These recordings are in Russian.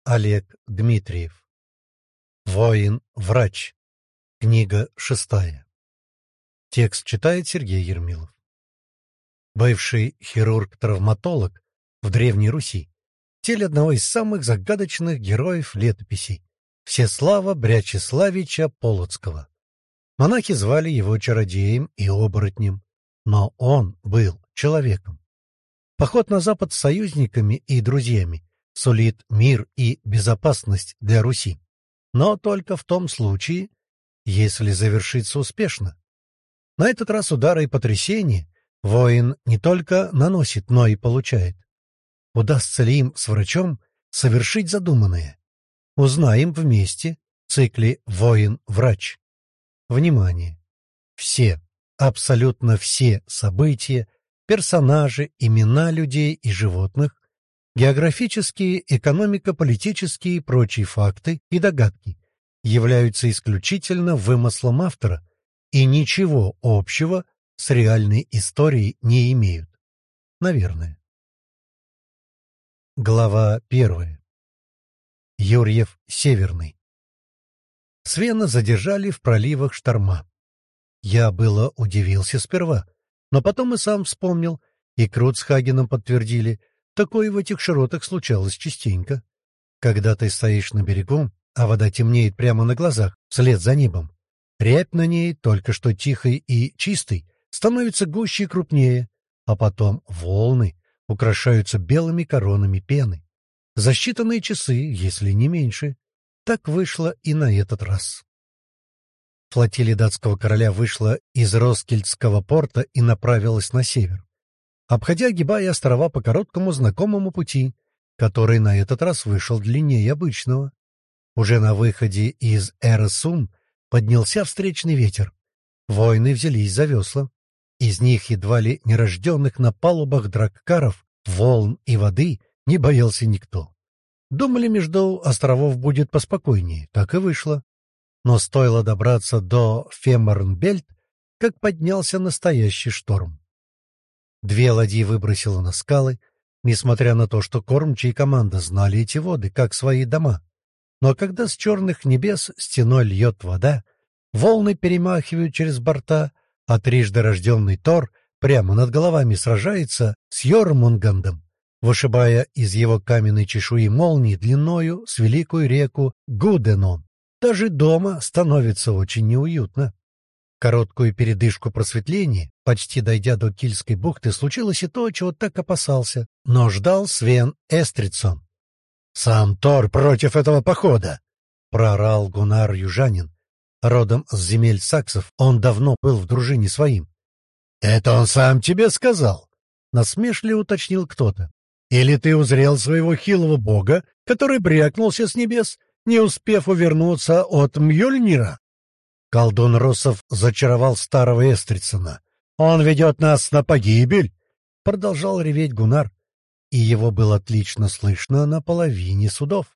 Олег Дмитриев. Воин-врач. Книга 6. Текст читает Сергей Ермилов. Бывший хирург-травматолог в Древней Руси, в теле одного из самых загадочных героев летописей, Всеслава Брячеславича Полоцкого. Монахи звали его чародеем и оборотнем, но он был человеком. Поход на запад с союзниками и друзьями сулит мир и безопасность для Руси, но только в том случае, если завершится успешно. На этот раз удары и потрясения воин не только наносит, но и получает. Удастся ли им с врачом совершить задуманное? Узнаем вместе в цикле «Воин-врач». Внимание! Все, абсолютно все события, персонажи, имена людей и животных, географические, экономико-политические и прочие факты и догадки являются исключительно вымыслом автора и ничего общего с реальной историей не имеют. Наверное. Глава 1. Юрьев Северный. Свена задержали в проливах шторма. Я было удивился сперва, но потом и сам вспомнил, и Крут с Хагеном подтвердили, такое в этих широтах случалось частенько. Когда ты стоишь на берегу, а вода темнеет прямо на глазах, вслед за небом, рябь на ней, только что тихой и чистой, становится гуще и крупнее, а потом волны украшаются белыми коронами пены. За считанные часы, если не меньше. Так вышло и на этот раз. Флотилия датского короля вышла из Роскильдского порта и направилась на север, обходя, огибая острова по короткому знакомому пути, который на этот раз вышел длиннее обычного. Уже на выходе из Эресун поднялся встречный ветер. Воины взялись за весла. Из них едва ли нерожденных на палубах драккаров, волн и воды не боялся никто. Думали, между островов будет поспокойнее, так и вышло. Но стоило добраться до Фемернбельт, как поднялся настоящий шторм. Две ладьи выбросило на скалы, несмотря на то, что кормчий и команда знали эти воды, как свои дома. Но когда с черных небес стеной льет вода, волны перемахивают через борта, а трижды рожденный Тор прямо над головами сражается с Йормунгандом, вышибая из его каменной чешуи молнии длиною с великую реку Гуденон. Даже дома становится очень неуютно. Короткую передышку просветления, почти дойдя до Кильской бухты, случилось и то, чего так опасался, но ждал Свен Эстридсон. «Сам Тор против этого похода!» — проорал Гуннар Южанин. Родом с земель саксов, он давно был в дружине своим. «Это он сам тебе сказал?» — насмешливо уточнил кто-то. «Или ты узрел своего хилого бога, который брякнулся с небес, не успев увернуться от Мьёльнира?» Колдун Россов зачаровал старого Эстридсона. «Он ведет нас на погибель!» — продолжал реветь Гуннар, и его было отлично слышно на половине судов.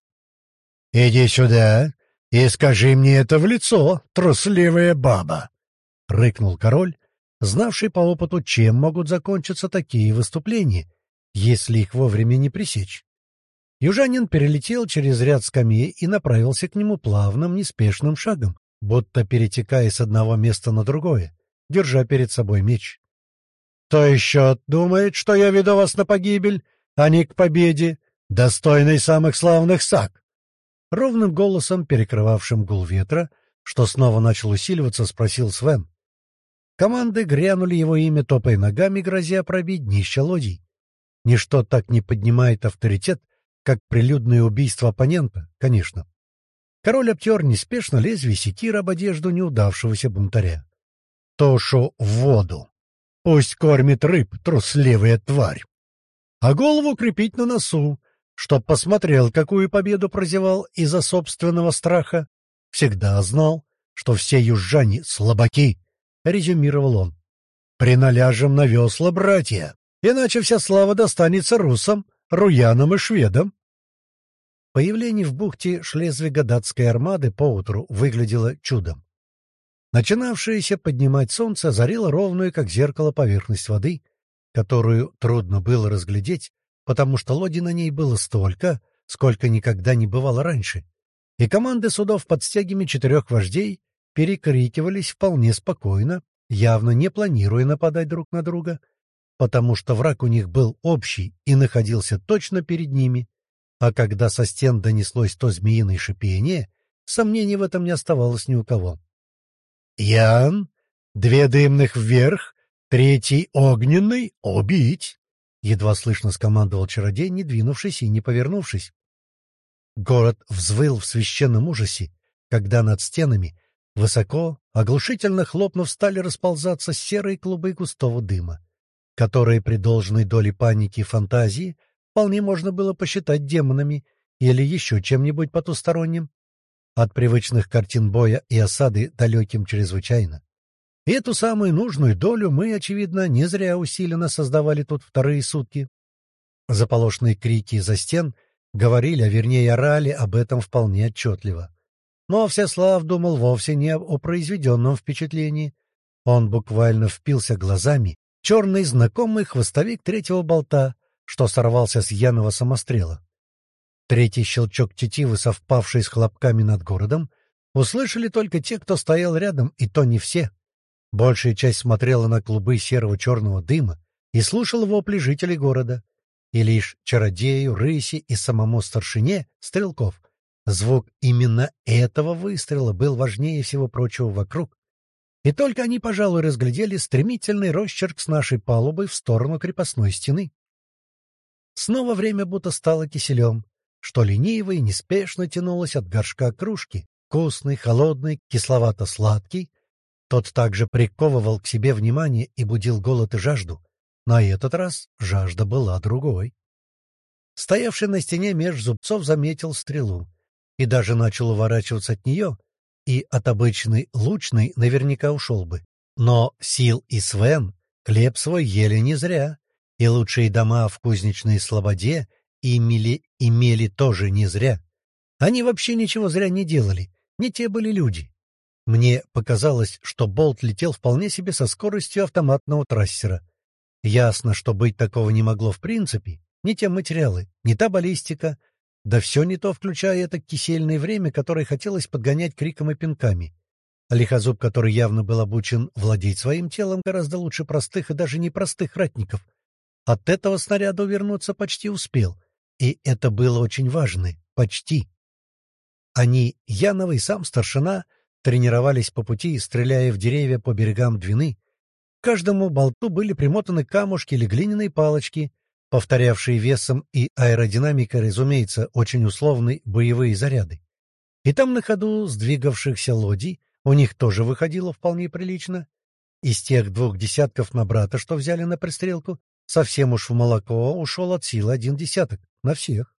«Иди сюда и скажи мне это в лицо, трусливая баба!» — рыкнул король, знавший по опыту, чем могут закончиться такие выступления, если их вовремя не пресечь. Южанин перелетел через ряд скамей и направился к нему плавным, неспешным шагом, будто перетекая с одного места на другое, держа перед собой меч. «Кто еще думает, что я веду вас на погибель, а не к победе, достойной самых славных саг?» Ровным голосом, перекрывавшим гул ветра, что снова начал усиливаться, спросил Свен. Команды грянули его имя, топая ногами, грозя пробить днище лодий. Ничто так не поднимает авторитет, как прилюдное убийство оппонента, конечно. Король обтер неспешно лезвие секиры об одежду неудавшегося бунтаря. «Тушу в воду. Пусть кормит рыб, трусливая тварь. А голову крепить на носу, чтоб посмотрел, какую победу прозевал из-за собственного страха. Всегда знал, что все южане — слабаки», — резюмировал он. «Приналяжем на весла, братья, иначе вся слава достанется русам, руянам и шведам». Появление в бухте Шлезвига-датской армады поутру выглядело чудом. Начинавшееся поднимать солнце озарило ровную, как зеркало, поверхность воды, которую трудно было разглядеть, потому что лодий на ней было столько, сколько никогда не бывало раньше, и команды судов под стягами 4 вождей перекрикивались вполне спокойно, явно не планируя нападать друг на друга, потому что враг у них был общий и находился точно перед ними, а когда со стен донеслось то змеиное шипение, сомнений в этом не оставалось ни у кого. «Ян, 2 дымных вверх, 3 огненный — убить!» — едва слышно скомандовал чародей, не двинувшись и не повернувшись. Город взвыл в священном ужасе, когда над стенами, высоко, оглушительно хлопнув, стали расползаться серые клубы густого дыма, которые при должной доле паники и фантазии вполне можно было посчитать демонами или еще чем-нибудь потусторонним. От привычных картин боя и осады далеким чрезвычайно. И эту самую нужную долю мы, очевидно, не зря усиленно создавали тут вторые сутки. Заполошенные крики из-за стен говорили, а вернее орали об этом вполне отчетливо. Но Всеслав думал вовсе не о произведенном впечатлении. Он буквально впился глазами в черный знакомый хвостовик 3-го болта, что сорвался с Янова самострела. 3-й щелчок тетивы, совпавший с хлопками над городом, услышали только те, кто стоял рядом, и то не все. Большая часть смотрела на клубы серого-черного дыма и слушала вопли жителей города. И лишь чародею, рыси и самому старшине стрелков звук именно этого выстрела был важнее всего прочего вокруг. И только они, пожалуй, разглядели стремительный росчерк с нашей палубы в сторону крепостной стены. Снова время будто стало киселем, что лениво и неспешно тянулось от горшка кружки, вкусный, холодный, кисловато-сладкий. Тот также приковывал к себе внимание и будил голод и жажду. На этот раз жажда была другой. Стоявший на стене меж зубцов заметил стрелу и даже начал уворачиваться от нее, и от обычной лучной наверняка ушел бы. Но Сил и Свен хлеб свой ели не зря, и лучшие дома в кузнечной слободе имели тоже не зря. Они вообще ничего зря не делали, не те были люди. Мне показалось, что болт летел вполне себе со скоростью автоматного трассера. Ясно, что быть такого не могло в принципе. Не те материалы, не та баллистика, да все не то, включая это кисельное время, которое хотелось подгонять криком и пинками. А Лихозуб, который явно был обучен владеть своим телом гораздо лучше простых и даже непростых ратников, от этого снаряда увернуться почти успел. И это было очень важно. Почти. Они, Янова и сам старшина, тренировались по пути, стреляя в деревья по берегам Двины. К каждому болту были примотаны камушки или глиняные палочки, повторявшие весом и аэродинамикой, разумеется, очень условные боевые заряды. И там на ходу сдвигавшихся лодий у них тоже выходило вполне прилично. Из тех 2 десятков на брата, что взяли на пристрелку, совсем уж в молоко ушел от силы 1 десяток на всех.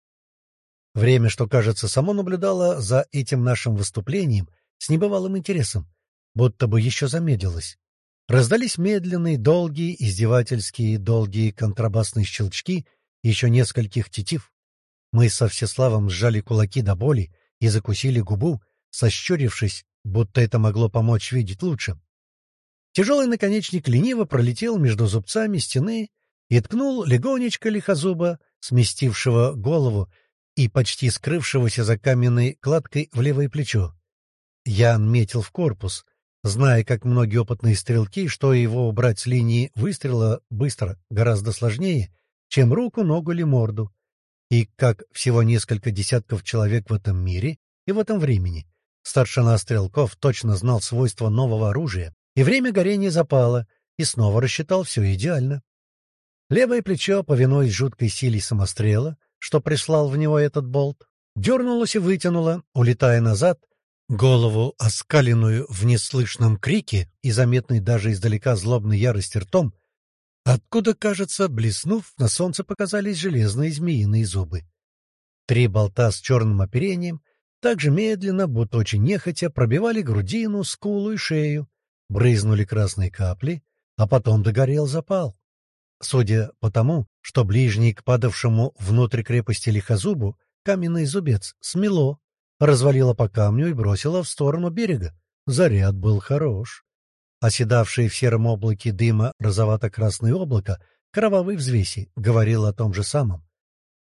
Время, что, кажется, само наблюдало за этим нашим выступлением с небывалым интересом, будто бы еще замедлилось. Раздались медленные, долгие, издевательские, долгие контрабасные щелчки еще нескольких тетив. Мы со Всеславом сжали кулаки до боли и закусили губу, сощурившись, будто это могло помочь видеть лучше. Тяжелый наконечник лениво пролетел между зубцами стены и ткнул легонечко Лихозуба, сместившего голову и почти скрывшегося за каменной кладкой в левое плечо. Ян метил в корпус, зная, как многие опытные стрелки, что его убрать с линии выстрела быстро, гораздо сложнее, чем руку, ногу или морду. И как всего несколько десятков человек в этом мире и в этом времени, старшина стрелков точно знал свойства нового оружия, и время горения запала, и снова рассчитал все идеально. Левое плечо, повинуясь жуткой силе самострела, что прислал в него этот болт, дернулось и вытянуло, улетая назад, голову, оскаленную в неслышном крике и заметной даже издалека злобной ярости ртом, откуда, кажется, блеснув, на солнце показались железные змеиные зубы. 3 болта с черным оперением также медленно, будто очень нехотя, пробивали грудину, скулу и шею, брызнули красные капли, а потом догорел запал. Судя по тому, что ближний к падавшему внутрь крепости Лихозубу каменный зубец смело, развалило по камню и бросило в сторону берега. Заряд был хорош. Оседавшее в сером облаке дыма розовато-красное облако кровавой взвеси говорило о том же самом.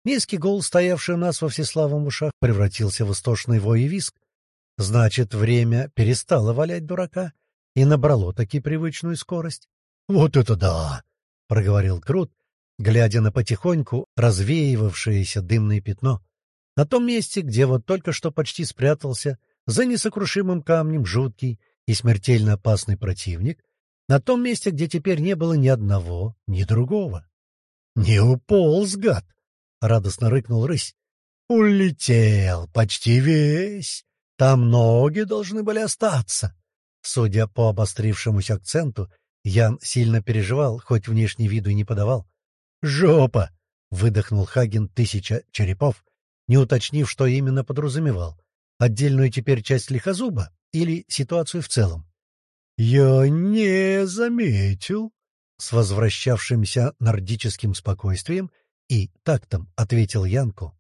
Низкий гул, стоявший у нас во всеславом в ушах, превратился в истошный вой и визг. Значит, время перестало валять дурака и набрало таки привычную скорость. — Вот это да! — проговорил Крут, глядя на потихоньку развеивавшееся дымное пятно. На том месте, где вот только что почти спрятался за несокрушимым камнем жуткий и смертельно опасный противник, на том месте, где теперь не было ни одного, ни другого. — Не уполз, гад! — радостно рыкнул рысь. — Улетел почти весь. Там ноги должны были остаться. Судя по обострившемуся акценту, Ян сильно переживал, хоть внешний виду и не подавал. «Жопа!» — выдохнул Хаген 1000 черепов, не уточнив, что именно подразумевал. Отдельную теперь часть лихозуба или ситуацию в целом. «Я не заметил», — с возвращавшимся нордическим спокойствием и тактом ответил Янку.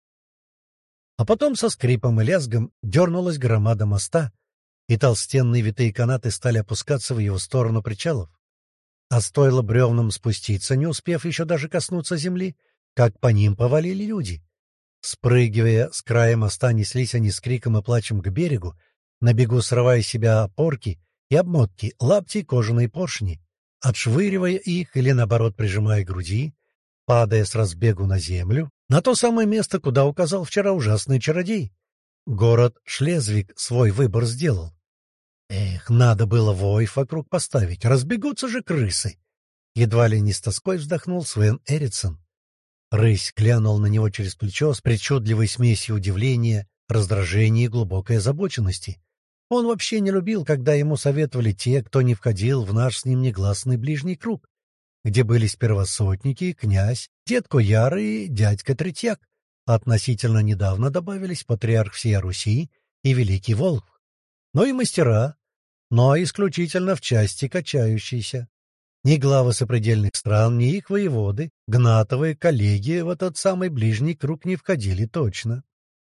А потом со скрипом и лязгом дернулась громада моста, и толстенные витые канаты стали опускаться в его сторону причалов. А стоило бревнам спуститься, не успев еще даже коснуться земли, как по ним повалили люди. Спрыгивая с края моста, неслись они с криком и плачем к берегу, на бегу срывая с себя опорки и обмотки, лапти и кожаные поршни, отшвыривая их или, наоборот, прижимая к груди, падая с разбегу на землю, на то самое место, куда указал вчера ужасный чародей. Город Шлезвиг свой выбор сделал. Эх, надо было войф вокруг поставить, разбегутся же крысы. Едва ли не с тоской вздохнул Свен Эритсон. Рысь глянул на него через плечо с причудливой смесью удивления, раздражения и глубокой озабоченности. Он вообще не любил, когда ему советовали те, кто не входил в наш с ним негласный ближний круг, где были сперва сотники, князь, дед Кояр и дядька Третьяк, а относительно недавно добавились патриарх всей Руси и великий Волк. Но и мастера, но исключительно в части качающиеся. Ни главы сопредельных стран, ни их воеводы, гнатовые коллеги в этот самый ближний круг не входили точно.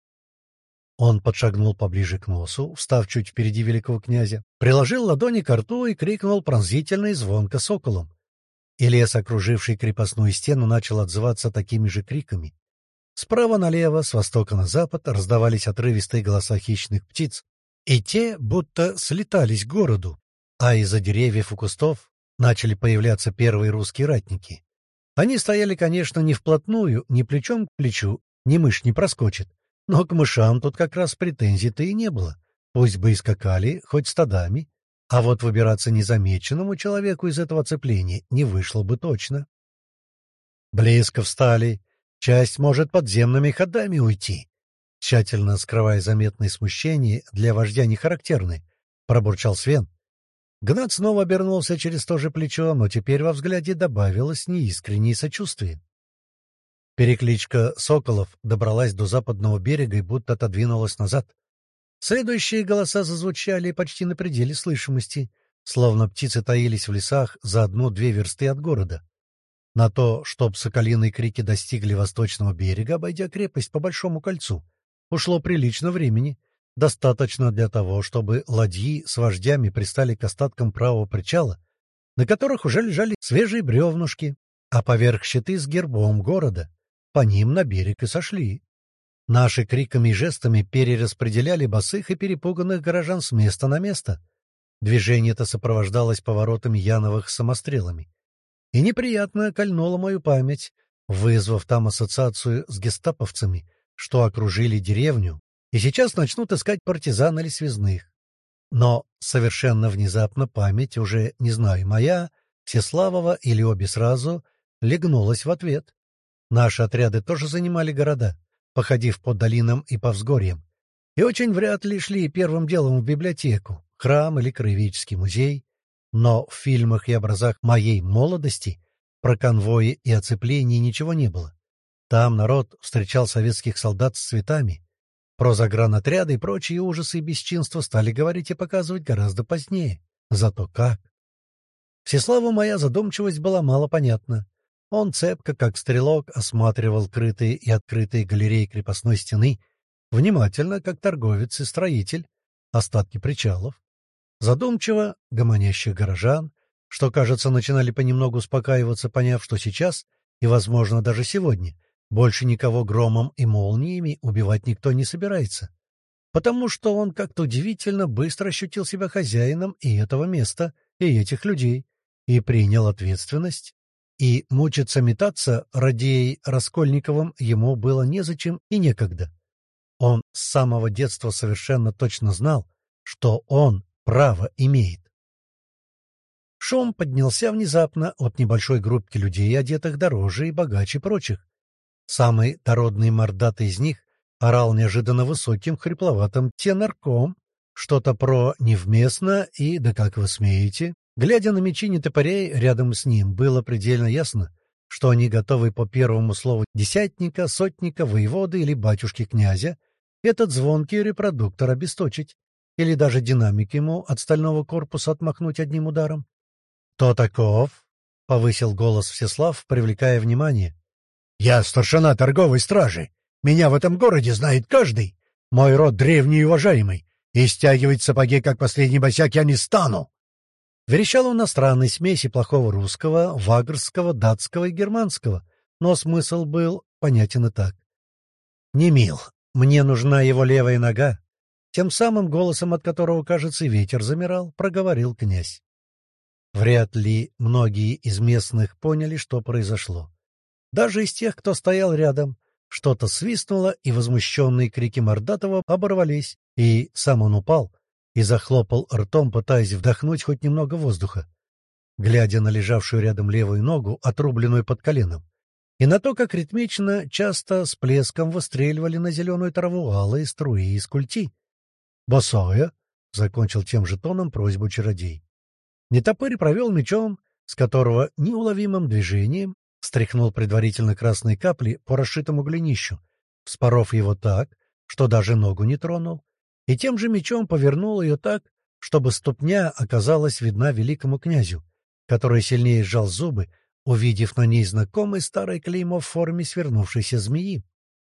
Он подшагнул поближе к носу, встав чуть впереди великого князя, приложил ладони к рту и крикнул пронзительно и звонко соколом. И лес, окруживший крепостную стену, начал отзываться такими же криками. Справа налево, с востока на запад раздавались отрывистые голоса хищных птиц, и те будто слетались к городу, а из-за деревьев и кустов начали появляться первые русские ратники. Они стояли, конечно, не вплотную, ни плечом к плечу, ни мышь не проскочит, но к мышам тут как раз претензий-то и не было. Пусть бы и скакали, хоть стадами, а вот выбираться незамеченному человеку из этого оцепления не вышло бы точно. Близко встали. Часть может подземными ходами уйти. Тщательно скрывая заметное смущение, для вождя не характерное, пробурчал Свен. Гнат снова обернулся через то же плечо, но теперь во взгляде добавилось неискреннее сочувствие. Перекличка соколов добралась до западного берега и будто отодвинулась назад. Следующие голоса зазвучали почти на пределе слышимости, словно птицы таились в лесах за 1-2 версты от города. На то, чтоб соколиные крики достигли восточного берега, обойдя крепость по Большому кольцу, ушло прилично времени, достаточно для того, чтобы ладьи с вождями пристали к остаткам правого причала, на которых уже лежали свежие бревнушки, а поверх щиты с гербом города. По ним на берег и сошли. Наши криками и жестами перераспределяли босых и перепуганных горожан с места на место. Движение это сопровождалось поворотами яновых самострелами. И неприятно кольнуло мою память, вызвав там ассоциацию с гестаповцами, что окружили деревню, и сейчас начнут искать партизан или связных. Но совершенно внезапно память, уже не знаю, моя, Всеславова или обе сразу, легнулась в ответ. Наши отряды тоже занимали города, походив по долинам и по взгорьям, и очень вряд ли шли первым делом в библиотеку, храм или краеведческий музей. Но в фильмах и образах моей молодости про конвои и оцепление ничего не было. Там народ встречал советских солдат с цветами. Про загранотряды и прочие ужасы и бесчинства стали говорить и показывать гораздо позднее. Зато как! Всеславу моя задумчивость была мало понятна. Он цепко, как стрелок, осматривал крытые и открытые галереи крепостной стены, внимательно, как торговец и строитель, остатки причалов. Задумчиво гомонящих горожан, что, кажется, начинали понемногу успокаиваться, поняв, что сейчас, и, возможно, даже сегодня, Больше никого громом и молниями убивать никто не собирается, потому что он как-то удивительно быстро ощутил себя хозяином и этого места, и этих людей, и принял ответственность. И мучиться метаться ради Раскольниковым ему было незачем и некогда. Он с самого детства совершенно точно знал, что он право имеет. Шум поднялся внезапно от небольшой группки людей, одетых дороже и богаче прочих. Самый дородный мордатый из них орал неожиданно высоким хрипловатым тенорком, что-то про «невместно» и «да как вы смеете». Глядя на мечи нетопырей рядом с ним, было предельно ясно, что они готовы по первому слову десятника, сотника, воеводы или батюшки-князя этот звонкий репродуктор обесточить, или даже динамик ему от стального корпуса отмахнуть одним ударом. «Кто таков?» — повысил голос Всеслав, привлекая внимание. «Я старшина торговой стражи. Меня в этом городе знает каждый. Мой род древний и уважаемый, и стягивать сапоги, как последний босяк, я не стану!» Верещал он на странной смеси плохого русского, вагрского, датского и германского, но смысл был понятен и так. «Не мил, мне нужна его левая нога», — тем самым голосом, от которого, кажется, и ветер замирал, проговорил князь. Вряд ли многие из местных поняли, что произошло. Даже из тех, кто стоял рядом, что-то свистнуло, и возмущенные крики Мордатова оборвались, и сам он упал и захлопал ртом, пытаясь вдохнуть хоть немного воздуха, глядя на лежавшую рядом левую ногу, отрубленную под коленом, и на то, как ритмично, часто с плеском выстреливали на зеленую траву алые струи из культи. «Босое!» — закончил тем же тоном просьбу чародей. Нетопырь провел мечом, с которого неуловимым движением стряхнул предварительно красные капли по расшитому голенищу, вспоров его так, что даже ногу не тронул, и тем же мечом повернул ее так, чтобы ступня оказалась видна великому князю, который сильнее сжал зубы, увидев на ней знакомый старый клеймо в форме свернувшейся змеи.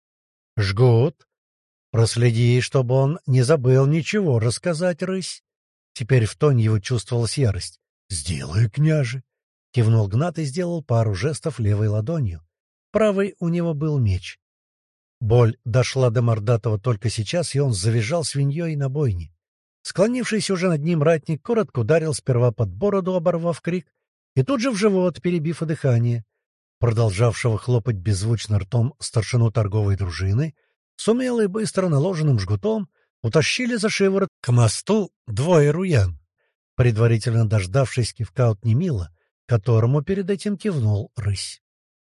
«Жгут! Проследи, чтобы он не забыл ничего рассказать, рысь!» Теперь в тоне его чувствовалась ярость. «Сделаю, княже!» — кивнул Гнат и сделал пару жестов левой ладонью. Правой у него был меч. Боль дошла до Мордатого только сейчас, и он завизжал свиньей на бойне. Склонившийся уже над ним ратник коротко ударил сперва под бороду, оборвав крик, и тут же в живот, перебив дыхание. Продолжавшего хлопать беззвучно ртом старшину торговой дружины, сумело и быстро наложенным жгутом утащили за шиворот к мосту двое руян, предварительно дождавшись кивка от Немила, которому перед этим кивнул рысь.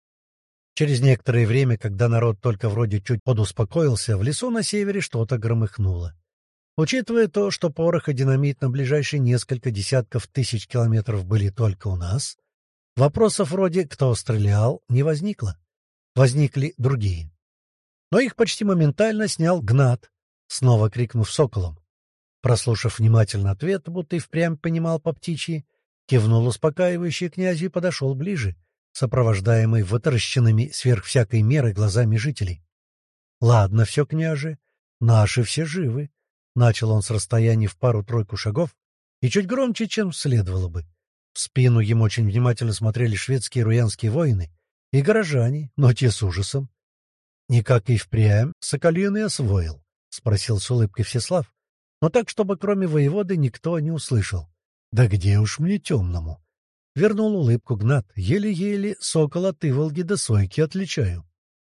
Через некоторое время, когда народ только вроде чуть подуспокоился, в лесу на севере что-то громыхнуло. Учитывая то, что порох и динамит на ближайшие несколько десятков тысяч километров были только у нас, вопросов вроде «кто стрелял» не возникло. Возникли другие. Но их почти моментально снял Гнат, снова крикнув соколом. Прослушав внимательно ответ, будто и впрямь понимал по птичьи, кивнул успокаивающий князю и подошел ближе, сопровождаемый вытаращенными сверх всякой меры глазами жителей. — Ладно все, княже, наши все живы, — начал он с расстояния в пару-тройку шагов, и чуть громче, чем следовало бы. В спину ему очень внимательно смотрели шведские и руянские воины и горожане, но те с ужасом. — Никак и впрямь Соколиный освоил, — спросил с улыбкой Всеслав, но так, чтобы кроме воеводы никто не услышал. — Да где уж мне темному? Вернул улыбку Гнат. Еле-еле сокол от Иволги до Сойки отличаю.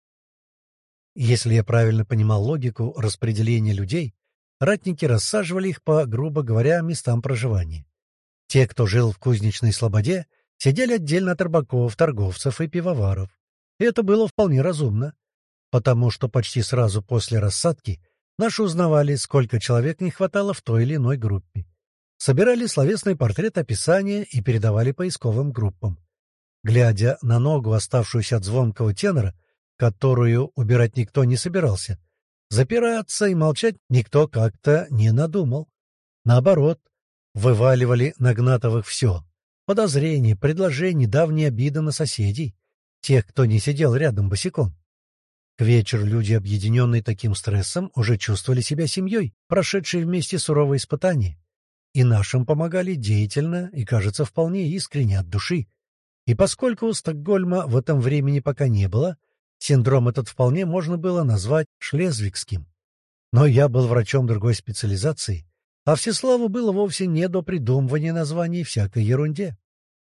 Если я правильно понимал логику распределения людей, ратники рассаживали их по, грубо говоря, местам проживания. Те, кто жил в кузнечной слободе, сидели отдельно от рыбаков, торговцев и пивоваров. И это было вполне разумно, потому что почти сразу после рассадки наши узнавали, сколько человек не хватало в той или иной группе. Собирали словесный портрет описания и передавали поисковым группам. Глядя на ногу, оставшуюся от звонкого тенора, которую убирать никто не собирался, запираться и молчать никто как-то не надумал. Наоборот, вываливали на Гнатовых все — подозрения, предложения, давние обиды на соседей, тех, кто не сидел рядом босиком. К вечеру люди, объединенные таким стрессом, уже чувствовали себя семьей, прошедшей вместе суровые испытания. И нашим помогали деятельно и, кажется, вполне искренне от души. И поскольку Стокгольма в этом времени пока не было, Синдром этот вполне можно было назвать шлезвигским. Но я был врачом другой специализации, а Всеславу было вовсе не до придумывания названий всякой ерунде.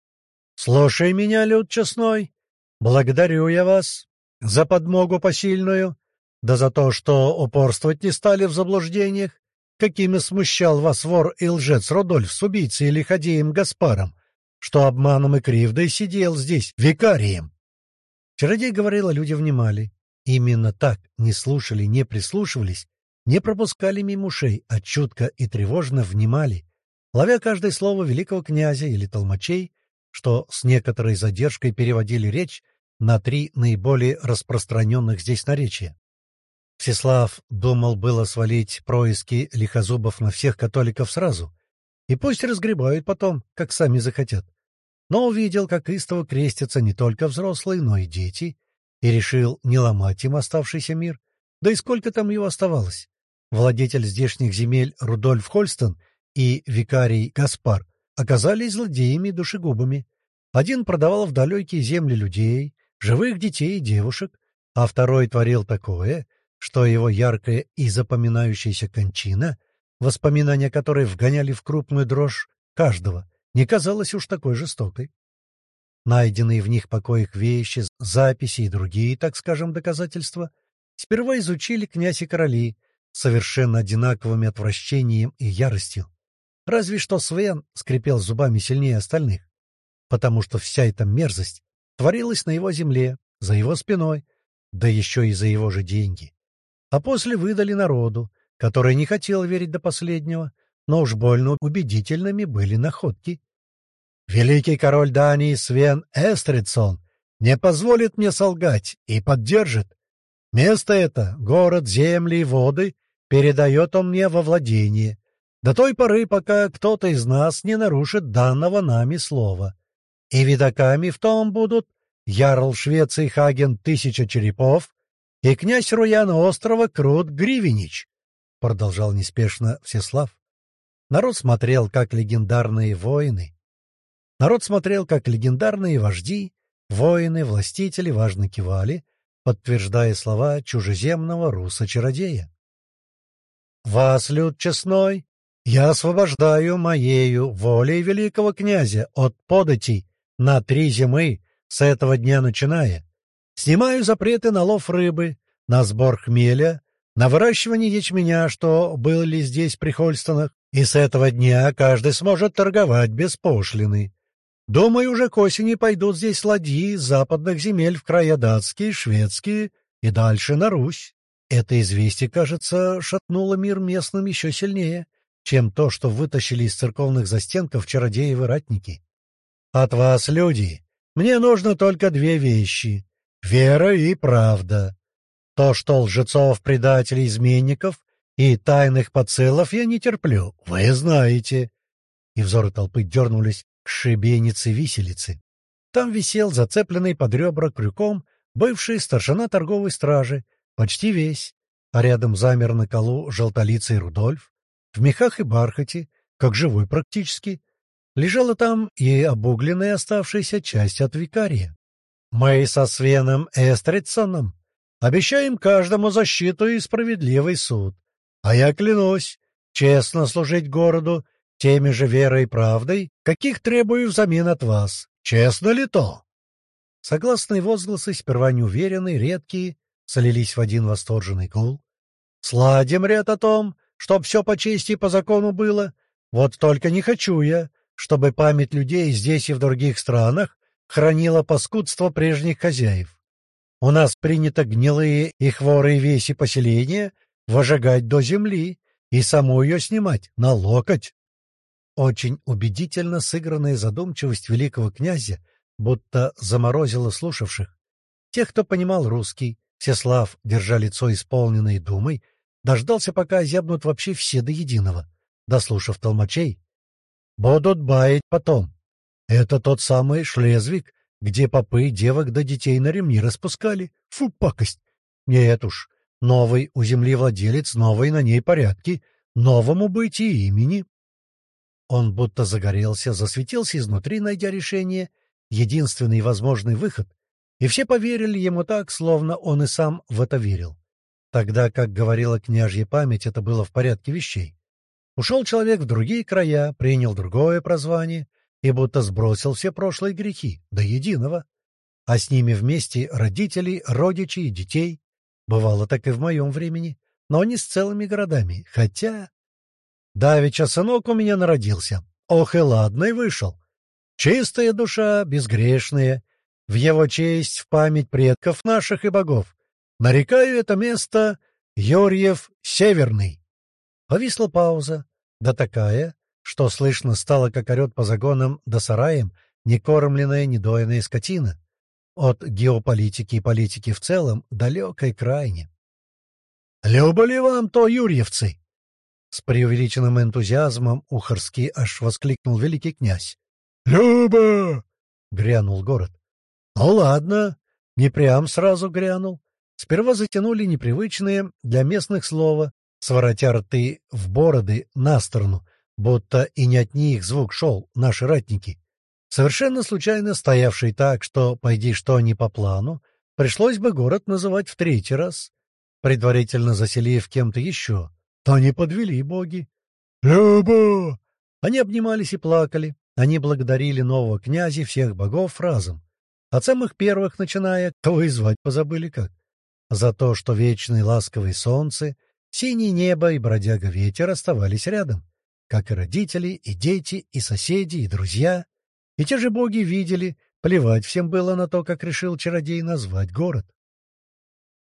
«Слушай меня, люд честной, благодарю я вас за подмогу посильную, да за то, что упорствовать не стали в заблуждениях, какими смущал вас вор и лжец Рудольф с убийцей и лиходеем Гаспаром, что обманом и кривдой сидел здесь викарием». Чародей говорил, а люди внимали. Именно так, не слушали, не прислушивались, не пропускали мимо ушей, а чутко и тревожно внимали, ловя каждое слово великого князя или толмачей, что с некоторой задержкой переводили речь на три наиболее распространенных здесь наречия. Всеслав думал было свалить происки лихозубов на всех католиков сразу, и пусть разгребают потом, как сами захотят. Но увидел, как истово крестятся не только взрослые, но и дети, и решил не ломать им оставшийся мир. Да и сколько там его оставалось? Владетель здешних земель Рудольф Хольстен и викарий Гаспар оказались злодеями-душегубами. Один продавал в далекие земли людей, живых детей и девушек, а второй творил такое, что его яркая и запоминающаяся кончина, воспоминания которой вгоняли в крупную дрожь каждого, не казалась уж такой жестокой. Найденные в них покоях вещи, записи и другие, так скажем, доказательства сперва изучили князь и короли совершенно одинаковыми отвращением и яростью. Разве что Свен скрипел зубами сильнее остальных, потому что вся эта мерзость творилась на его земле, за его спиной, да еще и за его же деньги. А после выдали народу, который не хотел верить до последнего, но уж больно убедительными были находки. Великий король Дании Свен Эстридсон не позволит мне солгать и поддержит. Место это, город, земли и воды, передает он мне во владение, до той поры, пока кто-то из нас не нарушит данного нами слова. И видаками в том будут ярл Швеции Хаген Тысяча Черепов и князь Руяна острова Крут Гривенич, — продолжал неспешно Всеслав. Народ смотрел, как легендарные вожди, воины, властители важно кивали, подтверждая слова чужеземного руса-чародея. «Вас, люд честной, я освобождаю моею волей великого князя от податей на 3 зимы с этого дня начиная. Снимаю запреты на лов рыбы, на сбор хмеля, на выращивание ячменя, что были здесь при Хольстонах, и с этого дня каждый сможет торговать без пошлины. Думаю, уже к осени пойдут здесь ладьи с западных земель в края датские, шведские и дальше на Русь». Это известие, кажется, шатнуло мир местным еще сильнее, чем то, что вытащили из церковных застенков чародеевы ратники. «От вас, люди, мне нужно только 2 вещи — вера и правда. То, что лжецов, предателей, изменников и тайных подсылов я не терплю, вы знаете». И взоры толпы дернулись к шибенице виселицы. Там висел зацепленный под ребра крюком бывший старшина торговой стражи, почти весь, а рядом замер на колу желтолицый Рудольф, в мехах и бархате, как живой практически. Лежала там и обугленная оставшаяся часть от викария. «Мы со Свеном Эстридсоном обещаем каждому защиту и справедливый суд, а я клянусь честно служить городу теми же верой и правдой, каких требую взамен от вас. Честно ли то?» Согласные возгласы, сперва неуверенные, редкие, слились в один восторженный гул. «Сладим ряд о том, чтоб все по чести и по закону было. Вот только не хочу я, чтобы память людей здесь и в других странах хранила паскудство прежних хозяев. У нас принято гнилые и хворые веси поселения выжигать до земли и саму ее снимать на локоть». Очень убедительно сыгранная задумчивость великого князя будто заморозила слушавших. Тех, кто понимал русский, Всеслав, держа лицо исполненное думой, дождался, пока озябнут вообще все до единого, дослушав толмачей. «Будут баять потом. Это тот самый Шлезвиг, где попы девок до детей на ремни распускали. Фу, пакость! Нет уж, новый у земли владелец, новые на ней порядки, новому быть и имени». Он будто загорелся, засветился изнутри, найдя решение, единственный возможный выход, И все поверили ему так, словно он и сам в это верил. Тогда, как говорила княжья память, это было в порядке вещей. Ушел человек в другие края, принял другое прозвание и будто сбросил все прошлые грехи до единого. А с ними вместе родители, родичи и детей. Бывало так и в моем времени, но не с целыми городами, хотя... Давеча сынок у меня народился. Ох и ладный вышел. Чистая душа, безгрешная. В его честь, в память предков наших и богов. Нарекаю это место Юрьев Северный. Повисла пауза, да такая, что слышно стало, как орет по загонам да сараям некормленная, недоенная скотина. От геополитики и политики в целом далекой крайне. «Любо ли вам то, юрьевцы?» С преувеличенным энтузиазмом ухарски аж воскликнул великий князь. «Любо!» — грянул город. «Ну ладно, не прям сразу грянул. Сперва затянули непривычные для местных слова, своротя рты в бороды на сторону, будто и не от них звук шел, наши ратники. Совершенно случайно стоявший так, что, пойди что не по плану, пришлось бы город называть в третий раз, предварительно заселив кем-то еще. То не подвели боги. «Любо!» Они обнимались и плакали. Они благодарили нового князя и всех богов разом. От самых первых, начиная, кого и звать позабыли как. За то, что вечное ласковое солнце, синее небо и бродяга ветер оставались рядом, как и родители, и дети, и соседи, и друзья. И те же боги видели, плевать всем было на то, как решил чародей назвать город.